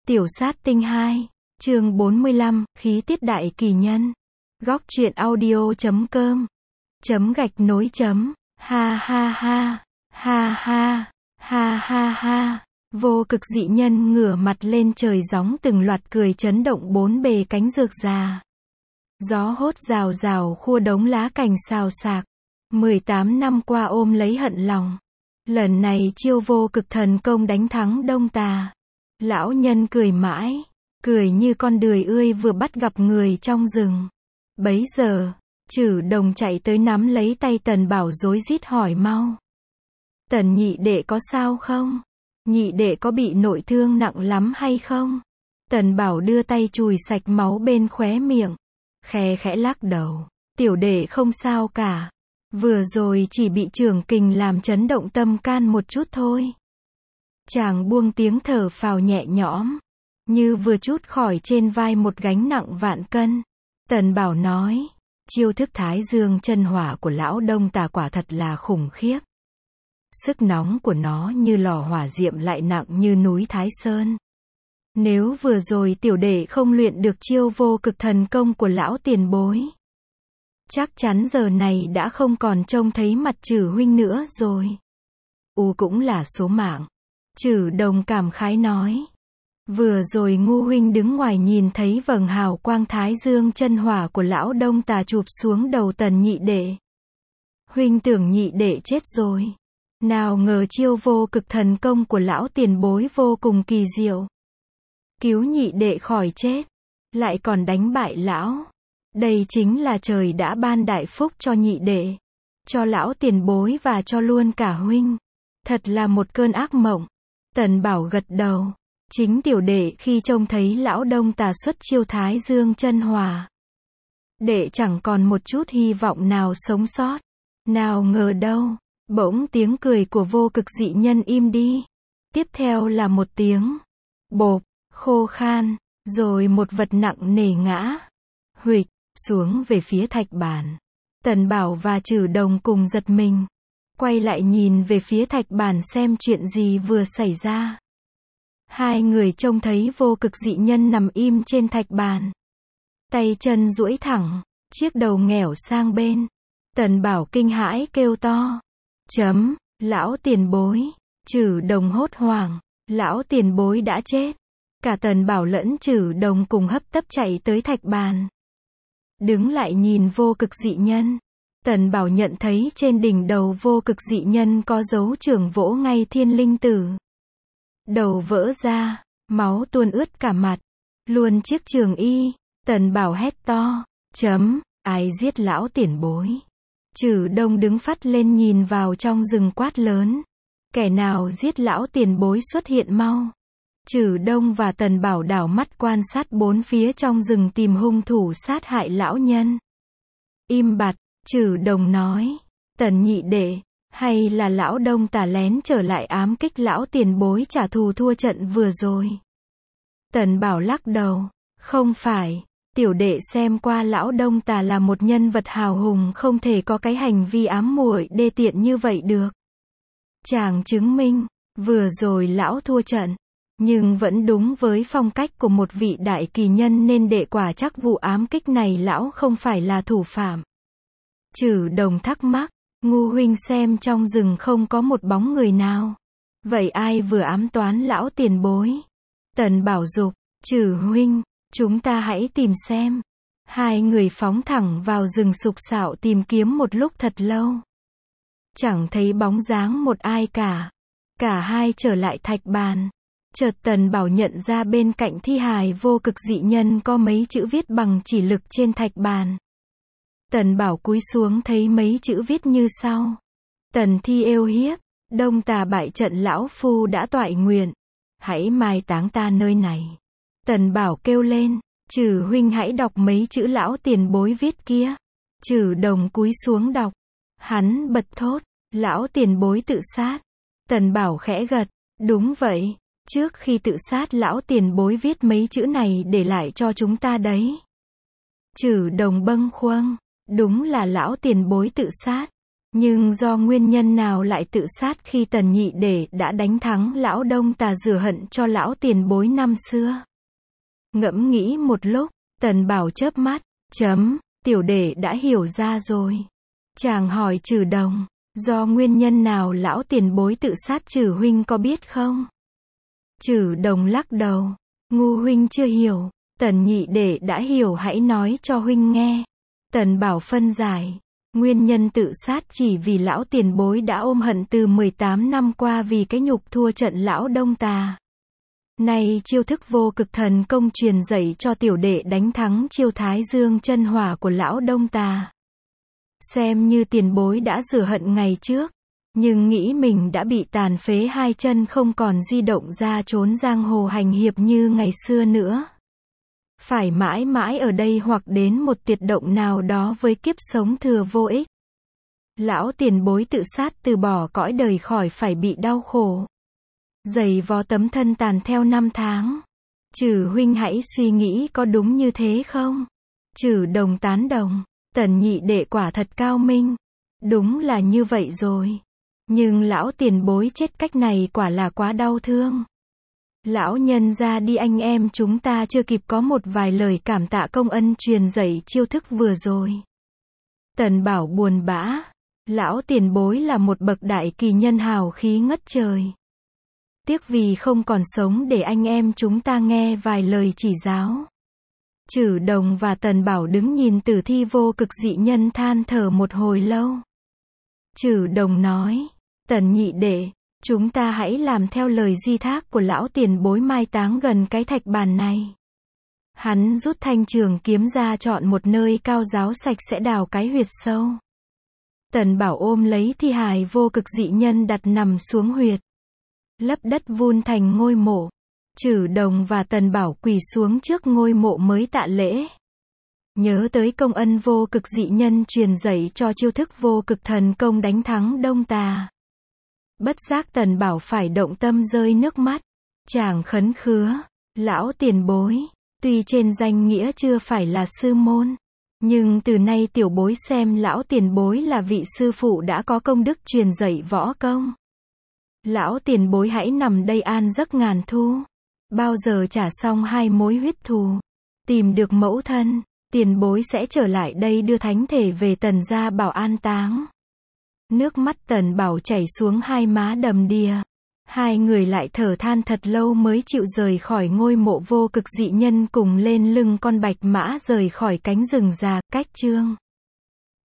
Tiểu sát tinh 2, chương 45, khí tiết đại kỳ nhân. Góc truyện audio.com _, ha ha ha, ha ha, ha ha ha. Vô cực dị nhân ngửa mặt lên trời gióng từng loạt cười chấn động bốn bề cánh rược già. Gió hốt rào rào khua đống lá cành xào xạc. 18 năm qua ôm lấy hận lòng. Lần này chiêu vô cực thần công đánh thắng Đông Tà. Lão nhân cười mãi, cười như con đười ươi vừa bắt gặp người trong rừng. Bấy giờ, Trử Đồng chạy tới nắm lấy tay Tần Bảo rối rít hỏi mau. Tần nhị đệ có sao không? Nhị đệ có bị nội thương nặng lắm hay không? Tần Bảo đưa tay chùi sạch máu bên khóe miệng, khe khẽ lắc đầu. Tiểu đệ không sao cả. Vừa rồi chỉ bị trưởng kình làm chấn động tâm can một chút thôi. Chàng buông tiếng thở phào nhẹ nhõm, như vừa trút khỏi trên vai một gánh nặng vạn cân. Tần Bảo nói, chiêu thức Thái Dương chân hỏa của lão Đông Tà quả thật là khủng khiếp. Sức nóng của nó như lò hỏa diệm lại nặng như núi Thái Sơn. Nếu vừa rồi tiểu đệ không luyện được chiêu vô cực thần công của lão tiền bối, chắc chắn giờ này đã không còn trông thấy mặt Trử huynh nữa rồi. Cũng là số mạng. Trử Đồng cảm khái nói. Vừa rồi Ngu huynh đứng ngoài nhìn thấy vầng hào quang Thái Dương chân hỏa của lão Đông Tà chụp xuống đầu Tần nhị đệ. Huynh tưởng nhị đệ chết rồi. Nào ngờ chiêu vô cực thần công của lão tiền bối vô cùng kỳ diệu. Cứu nhị đệ khỏi chết, lại còn đánh bại lão. Đây chính là trời đã ban đại phúc cho nhị đệ, cho lão tiền bối và cho luôn cả huynh. Thật là một cơn ác mộng. Tần Bảo gật đầu. Chính tiểu đệ khi trông thấy lão Đông Tà xuất chiêu Thái Dương chân hỏa, đệ chẳng còn một chút hy vọng nào sống sót. Nào ngờ đâu, bỗng tiếng cười của vô cực dị nhân im đi. Tiếp theo là một tiếng bộp, khô khan, rồi một vật nặng nề ngã huỵch xuống về phía thạch bàn. Tần Bảo và Trử Đồng cùng giật mình, quay lại nhìn về phía thạch bàn xem chuyện gì vừa xảy ra. Hai người trông thấy vô cực dị nhân nằm im trên thạch bàn, tay chân duỗi thẳng, chiếc đầu nghẻo sang bên. Tần Bảo kinh hãi kêu to, lão tiền bối. Trử Đồng hốt hoảng, lão tiền bối đã chết. Cả Tần Bảo lẫn Trử Đồng cùng hấp tấp chạy tới thạch bàn, đứng lại nhìn vô cực dị nhân. Tần Bảo nhận thấy trên đỉnh đầu vô cực dị nhân có dấu chưởng vỗ ngay thiên linh tử. Đầu vỡ ra, máu tuôn ướt cả mặt, luôn chiếc trường y. Tần Bảo hét to, ai giết lão tiền bối? Trử Đồng đứng phắt lên nhìn vào trong rừng quát lớn, kẻ nào giết lão tiền bối xuất hiện mau. Trử Đồng và Tần Bảo đảo mắt quan sát bốn phía trong rừng tìm hung thủ sát hại lão nhân. Im bặt. Trử Đồng nói, Tần nhị đệ, hay là lão Đông Tà lén trở lại ám kích lão tiền bối trả thù thua trận vừa rồi? Tần Bảo lắc đầu, không phải, tiểu đệ xem qua lão Đông Tà là một nhân vật hào hùng, không thể có cái hành vi ám muội đê tiện như vậy được. Chàng chứng minh, vừa rồi lão thua trận, nhưng vẫn đúng với phong cách của một vị đại kỳ nhân nên đệ quả chắc vụ ám kích này lão không phải là thủ phạm. Trử Đồng thắc mắc, Ngu huynh xem trong rừng không có một bóng người nào. Vậy ai vừa ám toán lão tiền bối? Tần Bảo giục, Trử huynh, chúng ta hãy tìm xem. Hai người phóng thẳng vào rừng sục sạo tìm kiếm một lúc thật lâu. Chẳng thấy bóng dáng một ai cả. Cả hai trở lại thạch bàn. Chợt Tần Bảo nhận ra bên cạnh thi hài vô cực dị nhân có mấy chữ viết bằng chỉ lực trên thạch bàn. Tần Bảo cúi xuống thấy mấy chữ viết như sau. Tần thi êu hiếp, Đông Tà bại trận lão phu đã toại nguyện, hãy mai táng ta nơi này. Tần Bảo kêu lên, Trử huynh hãy đọc mấy chữ lão tiền bối viết kia. Trử Đồng cúi xuống đọc. Hắn bật thốt, lão tiền bối tự sát. Tần Bảo khẽ gật, đúng vậy, trước khi tự sát lão tiền bối viết mấy chữ này để lại cho chúng ta đấy. Trử Đồng bâng khuâng, đúng là lão tiền bối tự sát. Nhưng do nguyên nhân nào lại tự sát khi Tần Nhị Để đã đánh thắng lão Đông Tà rửa hận cho lão tiền bối năm xưa? Ngẫm nghĩ một lúc, Tần Bảo chớp mắt, tiểu Để đã hiểu ra rồi. Chàng hỏi Trử Đồng, do nguyên nhân nào lão tiền bối tự sát Trử huynh có biết không? Trử Đồng lắc đầu, ngu huynh chưa hiểu, Tần Nhị Để đã hiểu hãy nói cho huynh nghe. Tần Bảo phân giải, nguyên nhân tự sát chỉ vì lão tiền bối đã ôm hận từ 18 năm qua vì cái nhục thua trận lão Đông Tà. Nay chiêu thức vô cực thần công truyền dạy cho tiểu đệ đánh thắng chiêu Thái Dương chân hỏa của lão Đông Tà. Xem như tiền bối đã rửa hận ngày trước, nhưng nghĩ mình đã bị tàn phế hai chân không còn di động ra trốn giang hồ hành hiệp như ngày xưa nữa. Phải mãi mãi ở đây hoặc đến một tiệt động nào đó với kiếp sống thừa vô ích. Lão tiền bối tự sát từ bỏ cõi đời khỏi phải bị đau khổ. Giày vò tấm thân tàn theo năm tháng. Trử huynh hãy suy nghĩ có đúng như thế không? Trử Đồng tán đồng. Tần Nhị Đệ quả thật cao minh. Đúng là như vậy rồi. Nhưng lão tiền bối chết cách này quả là quá đau thương. Lão nhân ra đi, anh em chúng ta chưa kịp có một vài lời cảm tạ công ân truyền dạy chiêu thức vừa rồi. Tần Bảo buồn bã. Lão tiền bối là một bậc đại kỳ nhân hào khí ngất trời. Tiếc vì không còn sống để anh em chúng ta nghe vài lời chỉ giáo. Trử Đồng và Tần Bảo đứng nhìn tử thi vô cực dị nhân than thở một hồi lâu. Trử Đồng nói, Tần Nhị Đệ, chúng ta hãy làm theo lời di thác của lão tiền bối mai táng gần cái thạch bàn này. Hắn rút thanh trường kiếm ra chọn một nơi cao ráo sạch sẽ đào cái huyệt sâu. Tần Bảo ôm lấy thi hài vô cực dị nhân đặt nằm xuống huyệt. Lấp đất vun thành ngôi mộ. Trử Đồng và Tần Bảo quỳ xuống trước ngôi mộ mới tạ lễ. Nhớ tới công ân vô cực dị nhân truyền dạy cho chiêu thức vô cực thần công đánh thắng Đông Tà. Bất giác Tần Bảo phải động tâm rơi nước mắt. Chàng khấn khứa, lão tiền bối, tuy trên danh nghĩa chưa phải là sư môn, nhưng từ nay tiểu bối xem lão tiền bối là vị sư phụ đã có công đức truyền dạy võ công. Lão tiền bối hãy nằm đây an giấc ngàn thu. Bao giờ trả xong hai mối huyết thù, tìm được mẫu thân, tiền bối sẽ trở lại đây đưa thánh thể về Tần gia bảo an táng. Nước mắt Tần Bảo chảy xuống hai má đầm đìa. Hai người lại thở than thật lâu mới chịu rời khỏi ngôi mộ vô cực dị nhân cùng lên lưng con bạch mã rời khỏi cánh rừng già. Cách chương